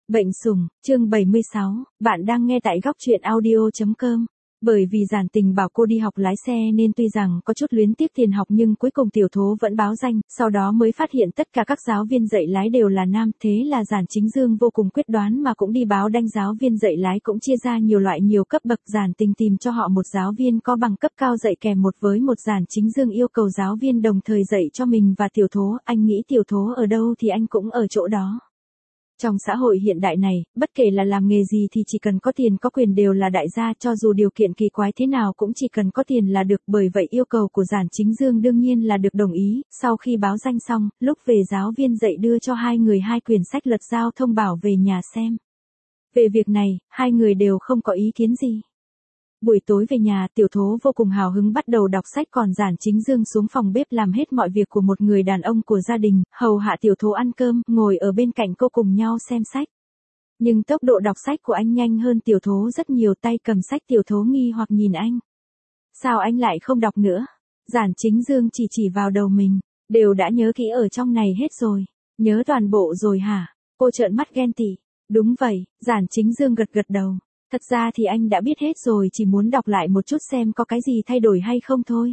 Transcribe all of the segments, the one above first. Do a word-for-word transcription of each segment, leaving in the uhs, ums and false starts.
Bệnh sủng, chương bảy mươi sáu, bạn đang nghe tại góc truyện audio chấm com. Bởi vì Giản Tình bảo cô đi học lái xe nên tuy rằng có chút luyến tiếc tiền học nhưng cuối cùng Tiểu Thố vẫn báo danh, sau đó mới phát hiện tất cả các giáo viên dạy lái đều là nam, thế là Giản Chính Dương vô cùng quyết đoán mà cũng đi báo đanh giáo viên dạy lái cũng chia ra nhiều loại nhiều cấp bậc. Giản Tình tìm cho họ một giáo viên có bằng cấp cao dạy kèm một với một Giản Chính Dương yêu cầu giáo viên đồng thời dạy cho mình và Tiểu Thố, anh nghĩ Tiểu Thố ở đâu thì anh cũng ở chỗ đó. Trong xã hội hiện đại này, bất kể là làm nghề gì thì chỉ cần có tiền có quyền đều là đại gia, cho dù điều kiện kỳ quái thế nào cũng chỉ cần có tiền là được, bởi vậy yêu cầu của Giản Chính Dương đương nhiên là được đồng ý. Sau khi báo danh xong, lúc về giáo viên dạy đưa cho hai người hai quyển sách luật giao thông bảo về nhà xem. Về việc này, hai người đều không có ý kiến gì. Buổi tối về nhà, Tiểu Thố vô cùng hào hứng bắt đầu đọc sách, còn Giản Chính Dương xuống phòng bếp làm hết mọi việc của một người đàn ông của gia đình, hầu hạ Tiểu Thố ăn cơm, ngồi ở bên cạnh cô cùng nhau xem sách. Nhưng tốc độ đọc sách của anh nhanh hơn Tiểu Thố rất nhiều, tay cầm sách Tiểu Thố nghi hoặc nhìn anh. Sao anh lại không đọc nữa? Giản Chính Dương chỉ chỉ vào đầu mình, đều đã nhớ kỹ ở trong này hết rồi. Nhớ toàn bộ rồi hả? Cô trợn mắt ghen tị. Đúng vậy, Giản Chính Dương gật gật đầu. Thật ra thì anh đã biết hết rồi, chỉ muốn đọc lại một chút xem có cái gì thay đổi hay không thôi.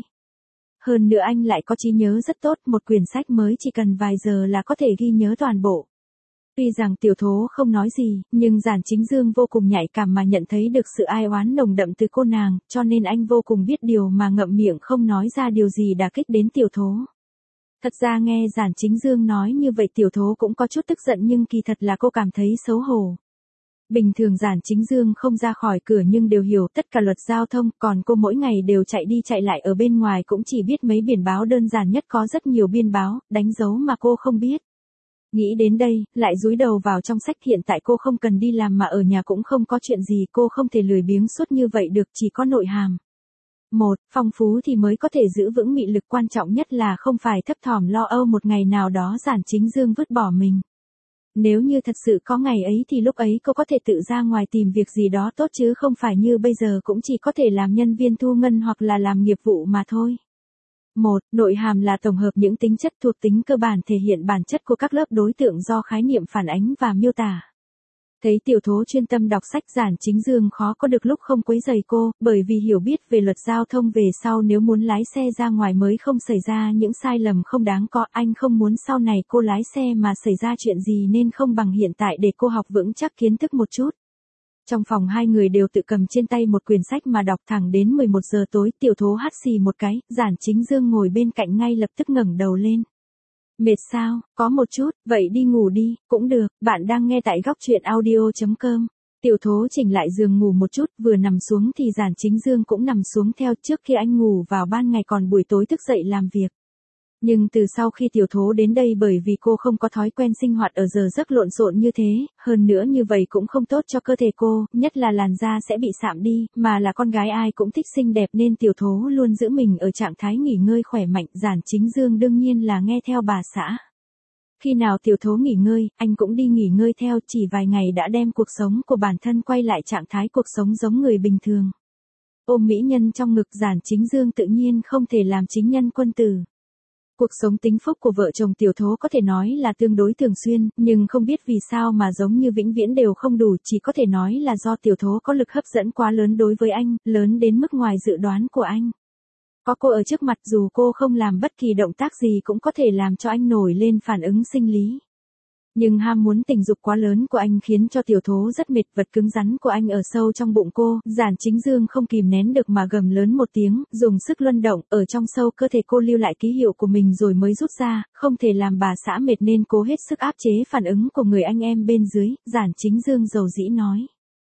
Hơn nữa anh lại có trí nhớ rất tốt, một quyển sách mới chỉ cần vài giờ là có thể ghi nhớ toàn bộ. Tuy rằng Tiểu Thố không nói gì, nhưng Giản Chính Dương vô cùng nhạy cảm mà nhận thấy được sự ai oán nồng đậm từ cô nàng, cho nên anh vô cùng biết điều mà ngậm miệng không nói ra điều gì đả kích đến Tiểu Thố. Thật ra nghe Giản Chính Dương nói như vậy Tiểu Thố cũng có chút tức giận, nhưng kỳ thật là cô cảm thấy xấu hổ. Bình thường Giản Chính Dương không ra khỏi cửa nhưng đều hiểu tất cả luật giao thông, còn cô mỗi ngày đều chạy đi chạy lại ở bên ngoài cũng chỉ biết mấy biển báo đơn giản nhất, có rất nhiều biên báo, đánh dấu mà cô không biết. Nghĩ đến đây, lại dúi đầu vào trong sách, hiện tại cô không cần đi làm mà ở nhà cũng không có chuyện gì, cô không thể lười biếng suốt như vậy được, chỉ có nội hàm. Một, phong phú thì mới có thể giữ vững mị lực, quan trọng nhất là không phải thấp thỏm lo âu một ngày nào đó Giản Chính Dương vứt bỏ mình. Nếu như thật sự có ngày ấy thì lúc ấy cô có thể tự ra ngoài tìm việc gì đó tốt chứ không phải như bây giờ cũng chỉ có thể làm nhân viên thu ngân hoặc là làm nghiệp vụ mà thôi. Một, nội hàm là tổng hợp những tính chất thuộc tính cơ bản thể hiện bản chất của các lớp đối tượng do khái niệm phản ánh và miêu tả. Thấy Tiểu Thố chuyên tâm đọc sách, Giản Chính Dương khó có được lúc không quấy rầy cô, bởi vì hiểu biết về luật giao thông về sau nếu muốn lái xe ra ngoài mới không xảy ra những sai lầm không đáng có, anh không muốn sau này cô lái xe mà xảy ra chuyện gì nên không bằng hiện tại để cô học vững chắc kiến thức một chút. Trong phòng hai người đều tự cầm trên tay một quyển sách mà đọc thẳng đến mười một giờ tối, Tiểu Thố hắt xì một cái, Giản Chính Dương ngồi bên cạnh ngay lập tức ngẩng đầu lên. Mệt sao? Có một chút, vậy đi ngủ đi, cũng được, bạn đang nghe tại góc truyện audio chấm com. Tiểu Thố chỉnh lại giường ngủ một chút, vừa nằm xuống thì Giản Chính Dương cũng nằm xuống theo, trước khi anh ngủ vào ban ngày còn buổi tối thức dậy làm việc. Nhưng từ sau khi Tiểu Thố đến đây, bởi vì cô không có thói quen sinh hoạt ở giờ giấc lộn xộn như thế, hơn nữa như vậy cũng không tốt cho cơ thể cô, nhất là làn da sẽ bị sạm đi, mà là con gái ai cũng thích xinh đẹp nên Tiểu Thố luôn giữ mình ở trạng thái nghỉ ngơi khỏe mạnh. Giản Chính Dương đương nhiên là nghe theo bà xã. Khi nào Tiểu Thố nghỉ ngơi, anh cũng đi nghỉ ngơi theo, chỉ vài ngày đã đem cuộc sống của bản thân quay lại trạng thái cuộc sống giống người bình thường. Ôm mỹ nhân trong ngực, Giản Chính Dương tự nhiên không thể làm chính nhân quân tử. Cuộc sống tính phúc của vợ chồng Tiểu Thố có thể nói là tương đối thường xuyên, nhưng không biết vì sao mà giống như vĩnh viễn đều không đủ, chỉ có thể nói là do Tiểu Thố có lực hấp dẫn quá lớn đối với anh, lớn đến mức ngoài dự đoán của anh. Có cô ở trước mặt, dù cô không làm bất kỳ động tác gì cũng có thể làm cho anh nổi lên phản ứng sinh lý. Nhưng ham muốn tình dục quá lớn của anh khiến cho Tiểu Thố rất mệt, vật cứng rắn của anh ở sâu trong bụng cô, Giản Chính Dương không kìm nén được mà gầm lớn một tiếng, dùng sức luân động, ở trong sâu cơ thể cô lưu lại ký hiệu của mình rồi mới rút ra, không thể làm bà xã mệt nên cố hết sức áp chế phản ứng của người anh em bên dưới. Giản Chính Dương dầu dĩ nói.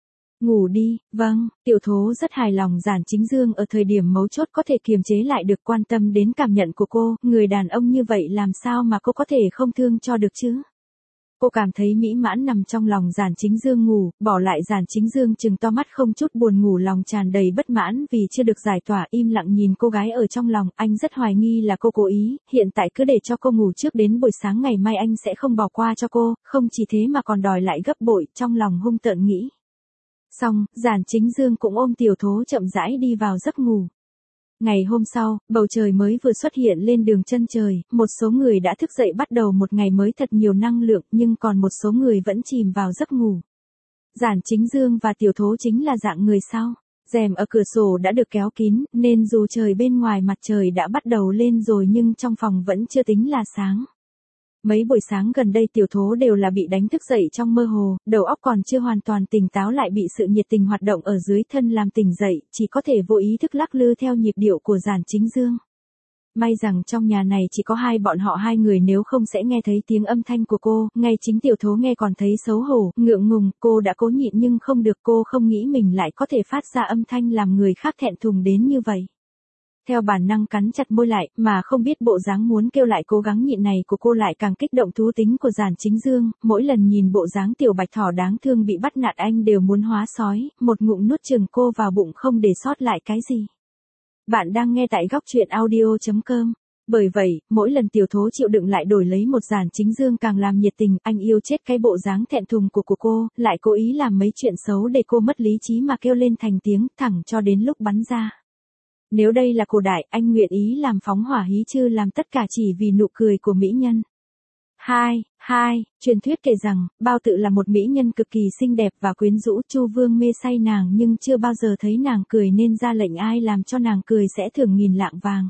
Ngủ đi, vâng, Tiểu Thố rất hài lòng Giản Chính Dương ở thời điểm mấu chốt có thể kiềm chế lại được, quan tâm đến cảm nhận của cô, người đàn ông như vậy làm sao mà cô có thể không thương cho được chứ. Cô cảm thấy mỹ mãn nằm trong lòng Giản Chính Dương ngủ, bỏ lại Giản Chính Dương trừng to mắt không chút buồn ngủ, lòng tràn đầy bất mãn vì chưa được giải tỏa, im lặng nhìn cô gái ở trong lòng, anh rất hoài nghi là cô cố ý, hiện tại cứ để cho cô ngủ trước đến buổi sáng ngày mai anh sẽ không bỏ qua cho cô, không chỉ thế mà còn đòi lại gấp bội, trong lòng hung tợn nghĩ. Xong, Giản Chính Dương cũng ôm Tiểu Thố chậm rãi đi vào giấc ngủ. Ngày hôm sau, bầu trời mới vừa xuất hiện lên đường chân trời, một số người đã thức dậy bắt đầu một ngày mới thật nhiều năng lượng, nhưng còn một số người vẫn chìm vào giấc ngủ. Giản Chính Dương và Tiểu Thố chính là dạng người sau. Rèm ở cửa sổ đã được kéo kín, nên dù trời bên ngoài mặt trời đã bắt đầu lên rồi nhưng trong phòng vẫn chưa tính là sáng. Mấy buổi sáng gần đây Tiểu Thố đều là bị đánh thức dậy trong mơ hồ, đầu óc còn chưa hoàn toàn tỉnh táo lại bị sự nhiệt tình hoạt động ở dưới thân làm tỉnh dậy, chỉ có thể vô ý thức lắc lư theo nhịp điệu của Giản Chính Dương. May rằng trong nhà này chỉ có hai bọn họ hai người, nếu không sẽ nghe thấy tiếng âm thanh của cô, ngay chính Tiểu Thố nghe còn thấy xấu hổ, ngượng ngùng, cô đã cố nhịn nhưng không được, cô không nghĩ mình lại có thể phát ra âm thanh làm người khác thẹn thùng đến như vậy. Theo bản năng cắn chặt môi lại, mà không biết bộ dáng muốn kêu lại cố gắng nhịn này của cô lại càng kích động thú tính của Giản Chính Dương, mỗi lần nhìn bộ dáng tiểu bạch thỏ đáng thương bị bắt nạt anh đều muốn hóa sói, một ngụm nuốt chừng cô vào bụng không để sót lại cái gì. Bạn đang nghe tại góc truyện audio chấm com. Bởi vậy, mỗi lần Tiểu Thố chịu đựng lại đổi lấy một Giản Chính Dương càng làm nhiệt tình, anh yêu chết cái bộ dáng thẹn thùng của của cô, lại cố ý làm mấy chuyện xấu để cô mất lý trí mà kêu lên thành tiếng, thẳng cho đến lúc bắn ra. Nếu đây là cổ đại, anh nguyện ý làm phóng hỏa hí chứ làm tất cả chỉ vì nụ cười của mỹ nhân. Hai, hai, truyền thuyết kể rằng, Bao Tự là một mỹ nhân cực kỳ xinh đẹp và quyến rũ, Chu Vương mê say nàng nhưng chưa bao giờ thấy nàng cười nên ra lệnh ai làm cho nàng cười sẽ thưởng nghìn lạng vàng.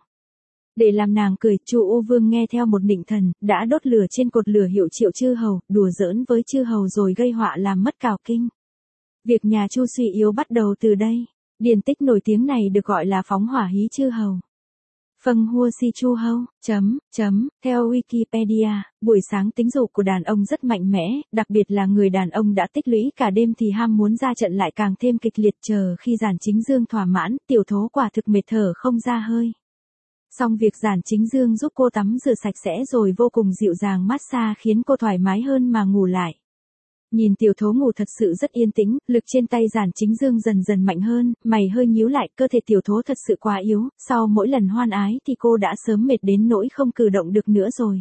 Để làm nàng cười, Chu U Vương nghe theo một định thần, đã đốt lửa trên cột lửa hiệu triệu chư hầu, đùa giỡn với chư hầu rồi gây họa làm mất cào kinh. Việc nhà Chu suy yếu bắt đầu từ đây. Điển tích nổi tiếng này được gọi là phóng hỏa hí chư hầu. Phâng hua si chu hâu, chấm, chấm, theo Wikipedia, buổi sáng tính dục của đàn ông rất mạnh mẽ, đặc biệt là người đàn ông đã tích lũy cả đêm thì ham muốn ra trận lại càng thêm kịch liệt, chờ khi Giản Chính Dương thỏa mãn, Tiểu Thố quả thực mệt thở không ra hơi. Xong việc Giản Chính Dương giúp cô tắm rửa sạch sẽ rồi vô cùng dịu dàng massage khiến cô thoải mái hơn mà ngủ lại. Nhìn Tiểu Thố ngủ thật sự rất yên tĩnh, lực trên tay Giản Chính Dương dần dần mạnh hơn, mày hơi nhíu lại, cơ thể Tiểu Thố thật sự quá yếu, sau mỗi lần hoan ái thì cô đã sớm mệt đến nỗi không cử động được nữa rồi.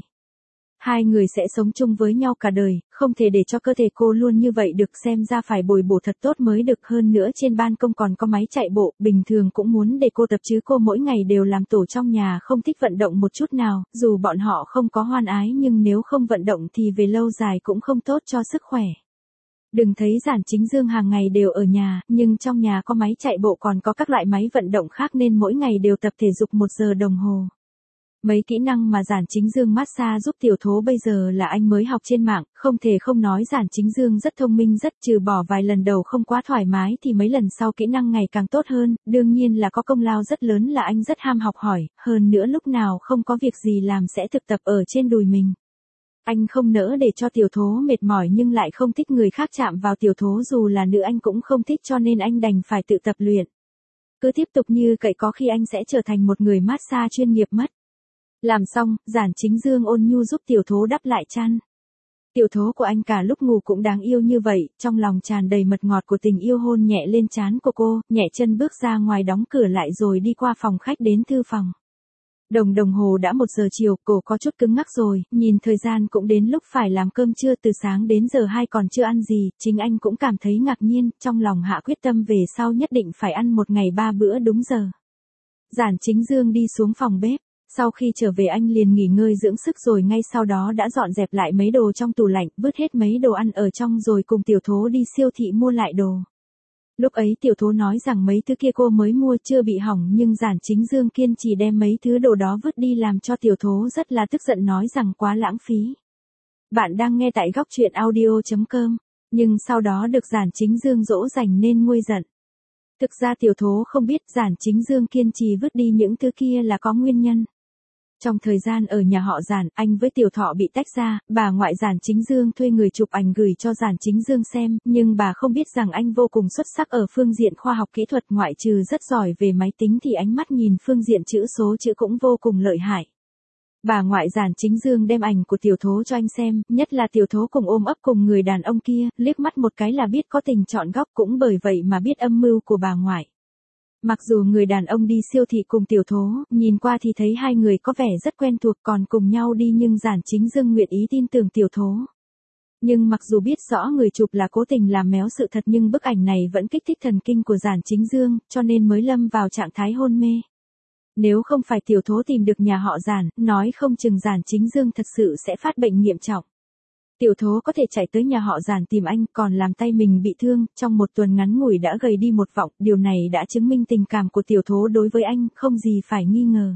Hai người sẽ sống chung với nhau cả đời, không thể để cho cơ thể cô luôn như vậy được, xem ra phải bồi bổ thật tốt mới được, hơn nữa trên ban công còn có máy chạy bộ, bình thường cũng muốn để cô tập chứ cô mỗi ngày đều làm tổ trong nhà không thích vận động một chút nào, dù bọn họ không có hoan ái nhưng nếu không vận động thì về lâu dài cũng không tốt cho sức khỏe. Đừng thấy Giản Chính Dương hàng ngày đều ở nhà, nhưng trong nhà có máy chạy bộ còn có các loại máy vận động khác nên mỗi ngày đều tập thể dục một giờ đồng hồ. Mấy kỹ năng mà Giản Chính Dương massage giúp Tiểu Thố bây giờ là anh mới học trên mạng, không thể không nói Giản Chính Dương rất thông minh, rất trừ bỏ vài lần đầu không quá thoải mái thì mấy lần sau kỹ năng ngày càng tốt hơn, đương nhiên là có công lao rất lớn là anh rất ham học hỏi, hơn nữa lúc nào không có việc gì làm sẽ thực tập ở trên đùi mình. Anh không nỡ để cho Tiểu Thố mệt mỏi nhưng lại không thích người khác chạm vào Tiểu Thố, dù là nữ anh cũng không thích cho nên anh đành phải tự tập luyện. Cứ tiếp tục như cậy có khi anh sẽ trở thành một người massage chuyên nghiệp mất. Làm xong, Giản Chính Dương ôn nhu giúp Tiểu Thố đắp lại chăn. Tiểu Thố của anh cả lúc ngủ cũng đáng yêu như vậy, trong lòng tràn đầy mật ngọt của tình yêu, hôn nhẹ lên trán của cô, nhẹ chân bước ra ngoài đóng cửa lại rồi đi qua phòng khách đến thư phòng. Đồng đồng hồ đã một giờ chiều, cổ có chút cứng ngắc rồi, nhìn thời gian cũng đến lúc phải làm cơm trưa, từ sáng đến giờ hai còn chưa ăn gì, chính anh cũng cảm thấy ngạc nhiên, trong lòng hạ quyết tâm về sau nhất định phải ăn một ngày ba bữa đúng giờ. Giản Chính Dương đi xuống phòng bếp, sau khi trở về anh liền nghỉ ngơi dưỡng sức rồi ngay sau đó đã dọn dẹp lại mấy đồ trong tủ lạnh, vứt hết mấy đồ ăn ở trong rồi cùng Tiểu Thố đi siêu thị mua lại đồ. Lúc ấy Tiểu Thố nói rằng mấy thứ kia cô mới mua chưa bị hỏng nhưng Giản Chính Dương kiên trì đem mấy thứ đồ đó vứt đi làm cho Tiểu Thố rất là tức giận, nói rằng quá lãng phí. Bạn đang nghe tại góc truyện audio chấm com, nhưng sau đó được Giản Chính Dương dỗ dành nên nguôi giận. Thực ra Tiểu Thố không biết Giản Chính Dương kiên trì vứt đi những thứ kia là có nguyên nhân. Trong thời gian ở nhà họ Giản, anh với Tiểu Thọ bị tách ra, bà ngoại Giản Chính Dương thuê người chụp ảnh gửi cho Giản Chính Dương xem, nhưng bà không biết rằng anh vô cùng xuất sắc ở phương diện khoa học kỹ thuật, ngoại trừ rất giỏi về máy tính thì ánh mắt nhìn phương diện chữ số chữ cũng vô cùng lợi hại. Bà ngoại Giản Chính Dương đem ảnh của Tiểu Thố cho anh xem, nhất là Tiểu Thố cùng ôm ấp cùng người đàn ông kia, liếc mắt một cái là biết có tình chọn góc, cũng bởi vậy mà biết âm mưu của bà ngoại. Mặc dù người đàn ông đi siêu thị cùng Tiểu Thố, nhìn qua thì thấy hai người có vẻ rất quen thuộc còn cùng nhau đi nhưng Giản Chính Dương nguyện ý tin tưởng Tiểu Thố. Nhưng mặc dù biết rõ người chụp là cố tình làm méo sự thật nhưng bức ảnh này vẫn kích thích thần kinh của Giản Chính Dương, cho nên mới lâm vào trạng thái hôn mê. Nếu không phải tiểu thố tìm được nhà họ Giản, nói không chừng Giản Chính Dương thật sự sẽ phát bệnh nghiêm trọng. Tiểu thố có thể chạy tới nhà họ Giản tìm anh, còn làm tay mình bị thương, trong một tuần ngắn ngủi đã gầy đi một vòng, điều này đã chứng minh tình cảm của tiểu thố đối với anh, không gì phải nghi ngờ.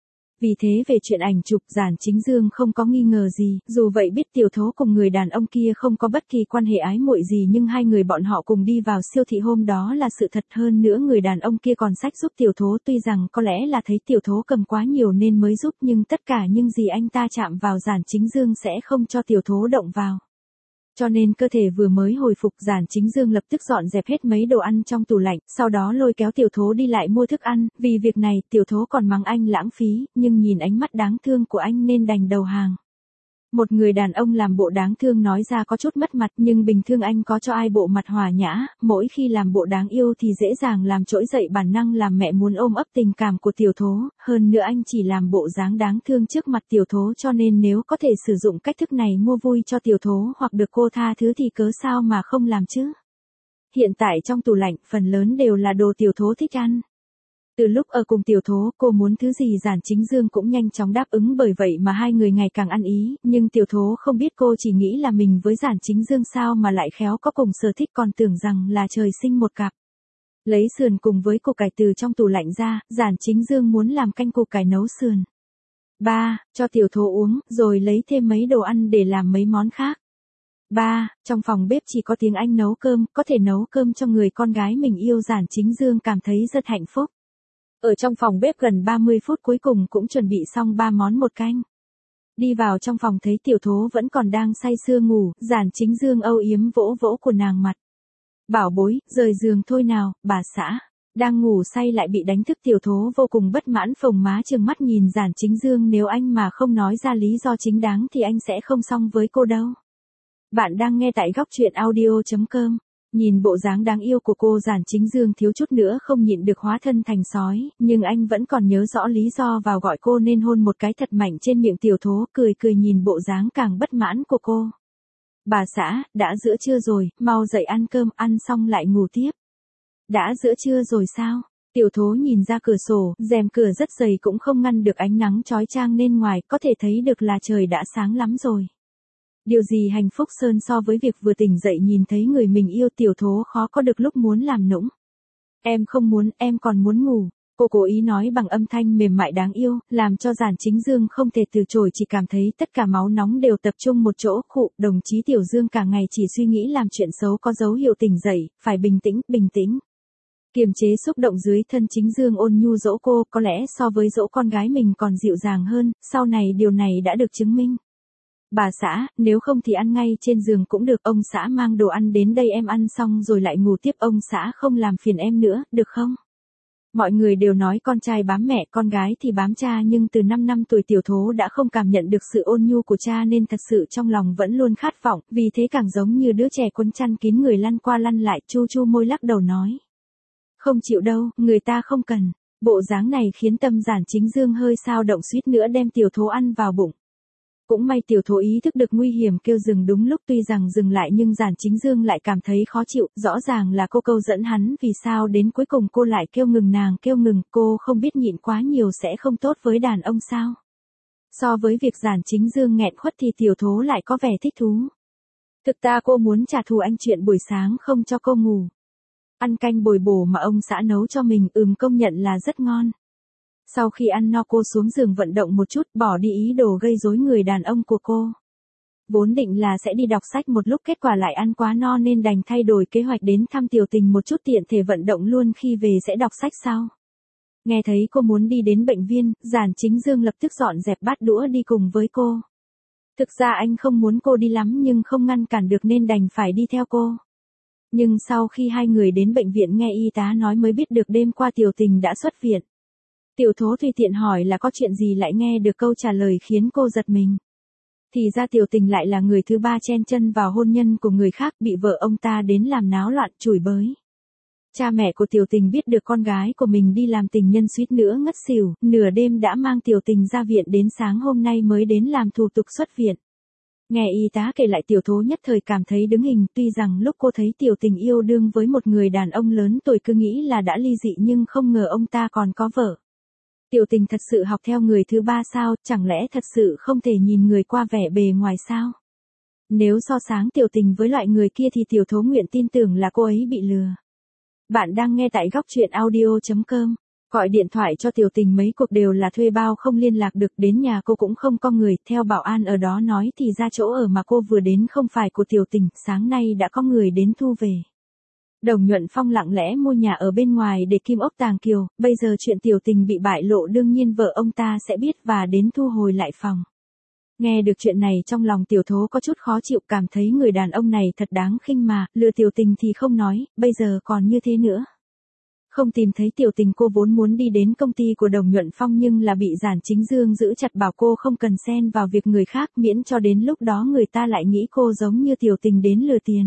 Vì thế về chuyện ảnh chụp, Giản Chính Dương không có nghi ngờ gì, dù vậy biết tiểu thố cùng người đàn ông kia không có bất kỳ quan hệ ái muội gì, nhưng hai người bọn họ cùng đi vào siêu thị hôm đó là sự thật. Hơn nữa người đàn ông kia còn xách giúp tiểu thố, tuy rằng có lẽ là thấy tiểu thố cầm quá nhiều nên mới giúp, nhưng tất cả những gì anh ta chạm vào Giản Chính Dương sẽ không cho tiểu thố động vào. Cho nên cơ thể vừa mới hồi phục, Giản Chính Dương lập tức dọn dẹp hết mấy đồ ăn trong tủ lạnh, sau đó lôi kéo tiểu thố đi lại mua thức ăn, vì việc này tiểu thố còn mắng anh lãng phí, nhưng nhìn ánh mắt đáng thương của anh nên đành đầu hàng. Một người đàn ông làm bộ đáng thương nói ra có chút mất mặt, nhưng bình thường anh có cho ai bộ mặt hòa nhã, mỗi khi làm bộ đáng yêu thì dễ dàng làm trỗi dậy bản năng làm mẹ muốn ôm ấp tình cảm của tiểu thố, hơn nữa anh chỉ làm bộ dáng đáng thương trước mặt tiểu thố, cho nên nếu có thể sử dụng cách thức này mua vui cho tiểu thố hoặc được cô tha thứ thì cớ sao mà không làm chứ. Hiện tại trong tủ lạnh, phần lớn đều là đồ tiểu thố thích ăn. Từ lúc ở cùng tiểu thố, cô muốn thứ gì Giản Chính Dương cũng nhanh chóng đáp ứng, bởi vậy mà hai người ngày càng ăn ý, nhưng tiểu thố không biết cô chỉ nghĩ là mình với Giản Chính Dương sao mà lại khéo có cùng sở thích, còn tưởng rằng là trời sinh một cặp. Lấy sườn cùng với củ cải từ trong tủ lạnh ra, Giản Chính Dương muốn làm canh củ cải nấu sườn. Ba, cho tiểu thố uống, rồi lấy thêm mấy đồ ăn để làm mấy món khác. Ba, trong phòng bếp chỉ có tiếng anh nấu cơm, có thể nấu cơm cho người con gái mình yêu, Giản Chính Dương cảm thấy rất hạnh phúc. Ở trong phòng bếp gần ba mươi phút cuối cùng cũng chuẩn bị xong ba món một canh. Đi vào trong phòng thấy tiểu thố vẫn còn đang say sưa ngủ, Giản Chính Dương âu yếm vỗ vỗ của nàng mặt. Bảo bối, rời giường thôi nào, bà xã. Đang ngủ say lại bị đánh thức, tiểu thố vô cùng bất mãn, phồng má trừng mắt nhìn Giản Chính Dương, nếu anh mà không nói ra lý do chính đáng thì anh sẽ không xong với cô đâu. Bạn đang nghe tại góc truyện audio chấm com. Nhìn bộ dáng đáng yêu của cô, Giản Chính Dương thiếu chút nữa không nhịn được hóa thân thành sói, nhưng anh vẫn còn nhớ rõ lý do vào gọi cô nên hôn một cái thật mạnh trên miệng tiểu thố, cười cười nhìn bộ dáng càng bất mãn của cô. Bà xã, đã giữa trưa rồi, mau dậy ăn cơm, ăn xong lại ngủ tiếp. Đã giữa trưa rồi sao? Tiểu thố nhìn ra cửa sổ, rèm cửa rất dày cũng không ngăn được ánh nắng chói chang nên ngoài có thể thấy được là trời đã sáng lắm rồi. Điều gì hạnh phúc hơn so với việc vừa tỉnh dậy nhìn thấy người mình yêu, tiểu thố khó có được lúc muốn làm nũng. Em không muốn, em còn muốn ngủ. Cô cố ý nói bằng âm thanh mềm mại đáng yêu, làm cho Giản Chính Dương không thể từ chối, chỉ cảm thấy tất cả máu nóng đều tập trung một chỗ. Khụ, đồng chí Tiểu Dương cả ngày chỉ suy nghĩ làm chuyện xấu có dấu hiệu tỉnh dậy, phải bình tĩnh, bình tĩnh. Kiềm chế xúc động dưới thân, Chính Dương ôn nhu dỗ cô, có lẽ so với dỗ con gái mình còn dịu dàng hơn, sau này điều này đã được chứng minh. Bà xã, nếu không thì ăn ngay trên giường cũng được, ông xã mang đồ ăn đến đây em ăn xong rồi lại ngủ tiếp, ông xã không làm phiền em nữa, được không? Mọi người đều nói con trai bám mẹ, con gái thì bám cha, nhưng từ năm năm tuổi tiểu thố đã không cảm nhận được sự ôn nhu của cha nên thật sự trong lòng vẫn luôn khát vọng, vì thế càng giống như đứa trẻ quấn chăn kín người lăn qua lăn lại, chu chu môi lắc đầu nói. Không chịu đâu, người ta không cần. Bộ dáng này khiến tâm Giản Chính Dương hơi sao động, suýt nữa đem tiểu thố ăn vào bụng. Cũng may tiểu thố ý thức được nguy hiểm kêu dừng đúng lúc, tuy rằng dừng lại nhưng Giản Chính Dương lại cảm thấy khó chịu, rõ ràng là cô câu dẫn hắn, vì sao đến cuối cùng cô lại kêu ngừng, nàng kêu ngừng, cô không biết nhịn quá nhiều sẽ không tốt với đàn ông sao? So với việc Giản Chính Dương nghẹn khuất thì tiểu thố lại có vẻ thích thú. Thực ra cô muốn trả thù anh chuyện buổi sáng không cho cô ngủ. Ăn canh bồi bổ mà ông xã nấu cho mình, ừm công nhận là rất ngon. Sau khi ăn no cô xuống giường vận động một chút, bỏ đi ý đồ gây rối người đàn ông của cô. Vốn định là sẽ đi đọc sách một lúc, kết quả lại ăn quá no nên đành thay đổi kế hoạch đến thăm Tiểu Tình một chút, tiện thể vận động luôn, khi về sẽ đọc sách sau. Nghe thấy cô muốn đi đến bệnh viện, Giản Chính Dương lập tức dọn dẹp bát đũa đi cùng với cô. Thực ra anh không muốn cô đi lắm nhưng không ngăn cản được nên đành phải đi theo cô. Nhưng sau khi hai người đến bệnh viện nghe y tá nói mới biết được đêm qua Tiểu Tình đã xuất viện. Tiểu thố tùy tiện hỏi là có chuyện gì, lại nghe được câu trả lời khiến cô giật mình. Thì ra Tiểu Tình lại là người thứ ba chen chân vào hôn nhân của người khác, bị vợ ông ta đến làm náo loạn, chửi bới. Cha mẹ của Tiểu Tình biết được con gái của mình đi làm tình nhân suýt nữa ngất xỉu, nửa đêm đã mang Tiểu Tình ra viện, đến sáng hôm nay mới đến làm thủ tục xuất viện. Nghe y tá kể lại, tiểu thố nhất thời cảm thấy đứng hình, tuy rằng lúc cô thấy Tiểu Tình yêu đương với một người đàn ông lớn tuổi cứ nghĩ là đã ly dị, nhưng không ngờ ông ta còn có vợ. Tiểu Tình thật sự học theo người thứ ba sao, chẳng lẽ thật sự không thể nhìn người qua vẻ bề ngoài sao? Nếu so sánh Tiểu Tình với loại người kia thì Tiểu Thố nguyện tin tưởng là cô ấy bị lừa. Bạn đang nghe tại góc truyện audio chấm com. Gọi điện thoại cho Tiểu Tình mấy cuộc đều là thuê bao không liên lạc được, đến nhà cô cũng không có người, theo bảo an ở đó nói thì ra chỗ ở mà cô vừa đến không phải của Tiểu Tình, sáng nay đã có người đến thu về. Đồng Nhuận Phong lặng lẽ mua nhà ở bên ngoài để kim ốc tàng kiều, bây giờ chuyện Tiểu Tình bị bại lộ đương nhiên vợ ông ta sẽ biết và đến thu hồi lại phòng. Nghe được chuyện này trong lòng Tiểu Thố có chút khó chịu, cảm thấy người đàn ông này thật đáng khinh mà, lừa Tiểu Tình thì không nói, bây giờ còn như thế nữa. Không tìm thấy Tiểu Tình, cô vốn muốn đi đến công ty của Đồng Nhuận Phong nhưng là bị Giản Chính Dương giữ chặt bảo cô không cần xen vào việc người khác, miễn cho đến lúc đó người ta lại nghĩ cô giống như Tiểu Tình đến lừa tiền.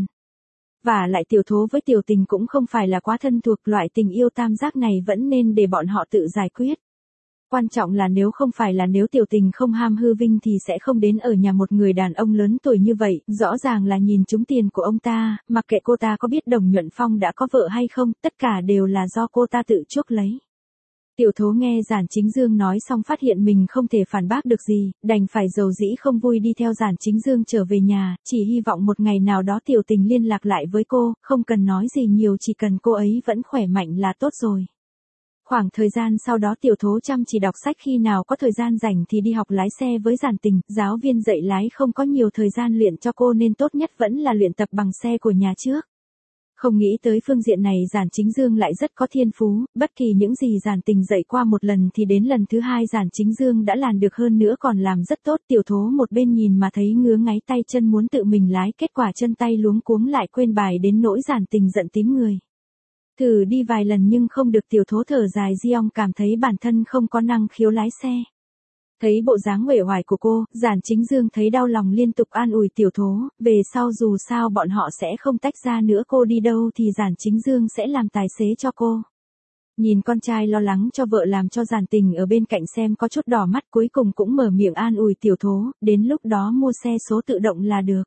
Và lại Tiểu Thố với Tiểu Tình cũng không phải là quá thân thuộc, loại tình yêu tam giác này vẫn nên để bọn họ tự giải quyết. Quan trọng là nếu không phải là nếu Tiểu Tình không ham hư vinh thì sẽ không đến ở nhà một người đàn ông lớn tuổi như vậy, rõ ràng là nhìn trúng tiền của ông ta, mặc kệ cô ta có biết Đồng Nhuận Phong đã có vợ hay không, tất cả đều là do cô ta tự chuốc lấy. Tiểu Thố nghe Giản Chính Dương nói xong phát hiện mình không thể phản bác được gì, đành phải dầu dĩ không vui đi theo Giản Chính Dương trở về nhà, chỉ hy vọng một ngày nào đó Tiểu Tình liên lạc lại với cô, không cần nói gì nhiều, chỉ cần cô ấy vẫn khỏe mạnh là tốt rồi. Khoảng thời gian sau đó Tiểu Thố chăm chỉ đọc sách, khi nào có thời gian rảnh thì đi học lái xe với Giản Tình, giáo viên dạy lái không có nhiều thời gian luyện cho cô nên tốt nhất vẫn là luyện tập bằng xe của nhà trước. Không nghĩ tới phương diện này Giản Chính Dương lại rất có thiên phú, bất kỳ những gì Giản Tình dạy qua một lần thì đến lần thứ hai Giản Chính Dương đã làm được, hơn nữa còn làm rất tốt. Tiểu Thố một bên nhìn mà thấy ngứa ngáy tay chân, muốn tự mình lái, kết quả chân tay luống cuống lại quên bài đến nỗi Giản Tình giận tím người. Thử đi vài lần nhưng không được, Tiểu Thố thở dài riong, cảm thấy bản thân không có năng khiếu lái xe. Thấy bộ dáng uể oải của cô, Giản Chính Dương thấy đau lòng liên tục an ủi Tiểu Thố, về sau dù sao bọn họ sẽ không tách ra nữa, cô đi đâu thì Giản Chính Dương sẽ làm tài xế cho cô. Nhìn con trai lo lắng cho vợ làm cho Giản Tình ở bên cạnh xem có chút đỏ mắt, cuối cùng cũng mở miệng an ủi Tiểu Thố, đến lúc đó mua xe số tự động là được.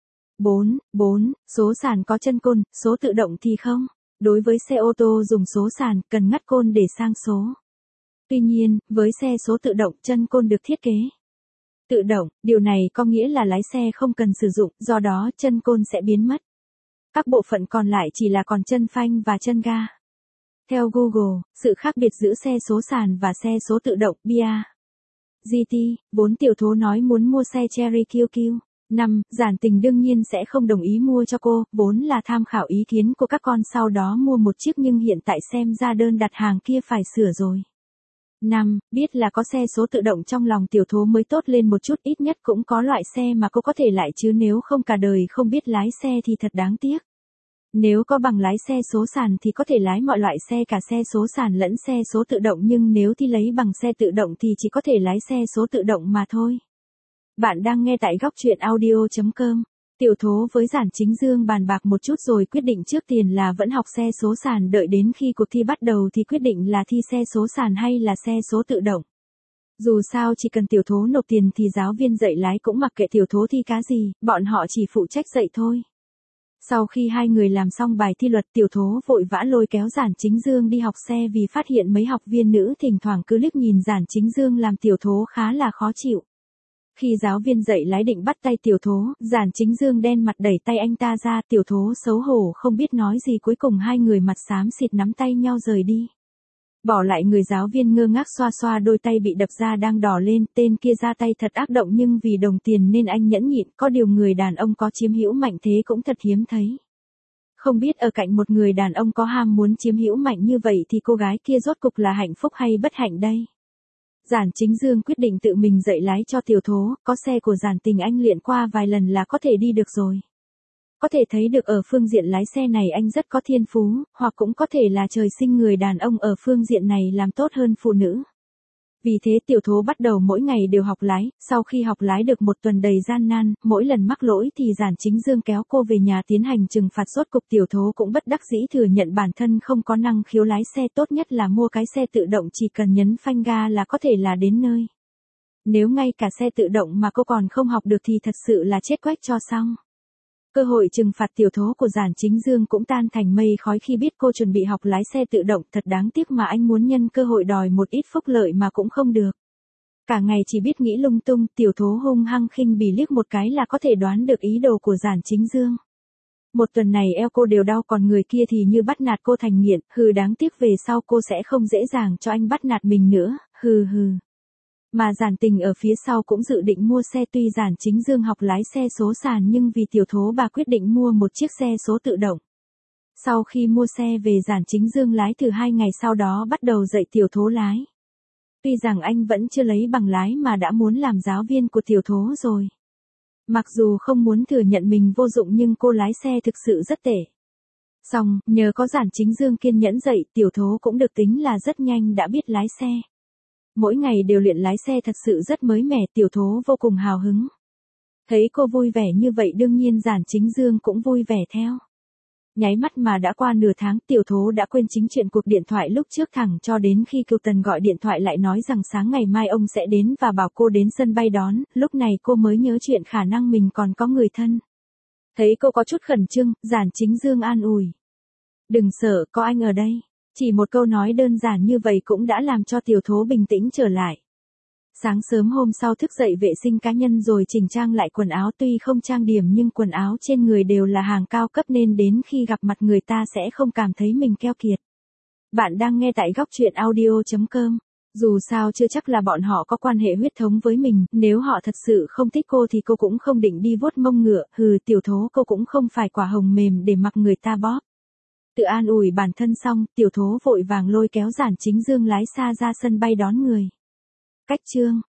bốn, bốn, số sàn có chân côn, số tự động thì không. Đối với xe ô tô dùng số sàn, cần ngắt côn để sang số. Tuy nhiên, với xe số tự động, chân côn được thiết kế tự động, điều này có nghĩa là lái xe không cần sử dụng, do đó chân côn sẽ biến mất. Các bộ phận còn lại chỉ là còn chân phanh và chân ga. Theo Google, sự khác biệt giữa xe số sàn và xe số tự động bê i a giê tê, vốn Tiểu Thố nói muốn mua xe Chery kiu kiu. năm, Giản Tình đương nhiên sẽ không đồng ý mua cho cô, vốn là tham khảo ý kiến của các con sau đó mua một chiếc nhưng hiện tại xem ra đơn đặt hàng kia phải sửa rồi. năm, biết là có xe số tự động trong lòng Tiểu Thố mới tốt lên một chút, ít nhất cũng có loại xe mà cô có thể lại chứ nếu không cả đời không biết lái xe thì thật đáng tiếc. Nếu có bằng lái xe số sàn thì có thể lái mọi loại xe, cả xe số sàn lẫn xe số tự động, nhưng nếu thi lấy bằng xe tự động thì chỉ có thể lái xe số tự động mà thôi. Bạn đang nghe tại góc truyện audio chấm com. Tiểu Thố với Giản Chính Dương bàn bạc một chút rồi quyết định trước tiên là vẫn học xe số sàn, đợi đến khi cuộc thi bắt đầu thì quyết định là thi xe số sàn hay là xe số tự động. Dù sao chỉ cần Tiểu Thố nộp tiền thì giáo viên dạy lái cũng mặc kệ Tiểu Thố thi cá gì, bọn họ chỉ phụ trách dạy thôi. Sau khi hai người làm xong bài thi luật, Tiểu Thố vội vã lôi kéo Giản Chính Dương đi học xe vì phát hiện mấy học viên nữ thỉnh thoảng cứ liếc nhìn Giản Chính Dương làm Tiểu Thố khá là khó chịu. Khi giáo viên dạy lái định bắt tay Tiểu Thố, Giản Chính Dương đen mặt đẩy tay anh ta ra, Tiểu Thố xấu hổ không biết nói gì, cuối cùng hai người mặt xám xịt nắm tay nhau rời đi. Bỏ lại người giáo viên ngơ ngác xoa xoa đôi tay bị đập ra đang đỏ lên, tên kia ra tay thật ác động nhưng vì đồng tiền nên anh nhẫn nhịn, có điều người đàn ông có chiếm hữu mạnh thế cũng thật hiếm thấy. Không biết ở cạnh một người đàn ông có ham muốn chiếm hữu mạnh như vậy thì cô gái kia rốt cục là hạnh phúc hay bất hạnh đây? Giản Chính Dương quyết định tự mình dạy lái cho Tiểu Thố, có xe của Giản Tình anh luyện qua vài lần là có thể đi được rồi. Có thể thấy được ở phương diện lái xe này anh rất có thiên phú, hoặc cũng có thể là trời sinh người đàn ông ở phương diện này làm tốt hơn phụ nữ. Vì thế Tiểu Thố bắt đầu mỗi ngày đều học lái, sau khi học lái được một tuần đầy gian nan, mỗi lần mắc lỗi thì Giản Chính Dương kéo cô về nhà tiến hành trừng phạt, rốt cục Tiểu Thố cũng bất đắc dĩ thừa nhận bản thân không có năng khiếu lái xe, tốt nhất là mua cái xe tự động chỉ cần nhấn phanh ga là có thể là đến nơi. Nếu ngay cả xe tự động mà cô còn không học được thì thật sự là chết quách cho xong. Cơ hội trừng phạt tiểu thố của Giản Chính Dương cũng tan thành mây khói khi biết cô chuẩn bị học lái xe tự động, thật đáng tiếc mà anh muốn nhân cơ hội đòi một ít phúc lợi mà cũng không được. Cả ngày chỉ biết nghĩ lung tung, tiểu thố hung hăng khinh bỉ liếc một cái là có thể đoán được ý đồ của Giản Chính Dương. Một tuần này eo cô đều đau, còn người kia thì như bắt nạt cô thành nghiện, hừ, đáng tiếc về sau cô sẽ không dễ dàng cho anh bắt nạt mình nữa, hừ hừ. Mà Giản Tình ở phía sau cũng dự định mua xe, tuy Giản Chính Dương học lái xe số sàn nhưng vì tiểu thố bà quyết định mua một chiếc xe số tự động. Sau khi mua xe về, Giản Chính Dương lái thử hai ngày sau đó bắt đầu dạy tiểu thố lái. Tuy rằng anh vẫn chưa lấy bằng lái mà đã muốn làm giáo viên của tiểu thố rồi. Mặc dù không muốn thừa nhận mình vô dụng nhưng cô lái xe thực sự rất tệ. Xong, nhờ có Giản Chính Dương kiên nhẫn dạy, tiểu thố cũng được tính là rất nhanh đã biết lái xe. Mỗi ngày đều luyện lái xe thật sự rất mới mẻ, tiểu thố vô cùng hào hứng. Thấy cô vui vẻ như vậy đương nhiên Giản Chính Dương cũng vui vẻ theo. Nháy mắt mà đã qua nửa tháng, tiểu thố đã quên chính chuyện cuộc điện thoại lúc trước, thẳng cho đến khi Kiều Tần gọi điện thoại lại nói rằng sáng ngày mai ông sẽ đến và bảo cô đến sân bay đón, lúc này cô mới nhớ chuyện khả năng mình còn có người thân. Thấy cô có chút khẩn trương, Giản Chính Dương an ủi. Đừng sợ, có anh ở đây. Chỉ một câu nói đơn giản như vậy cũng đã làm cho tiểu thố bình tĩnh trở lại. Sáng sớm hôm sau thức dậy vệ sinh cá nhân rồi chỉnh trang lại quần áo, tuy không trang điểm nhưng quần áo trên người đều là hàng cao cấp nên đến khi gặp mặt người ta sẽ không cảm thấy mình keo kiệt. Bạn đang nghe tại góc truyện audio chấm com. Dù sao chưa chắc là bọn họ có quan hệ huyết thống với mình, nếu họ thật sự không thích cô thì cô cũng không định đi vuốt mông ngựa, hừ, tiểu thố cô cũng không phải quả hồng mềm để mặc người ta bóp. Tự an ủi bản thân xong, tiểu thố vội vàng lôi kéo Giản Chính Dương lái xa ra sân bay đón người. Cách chương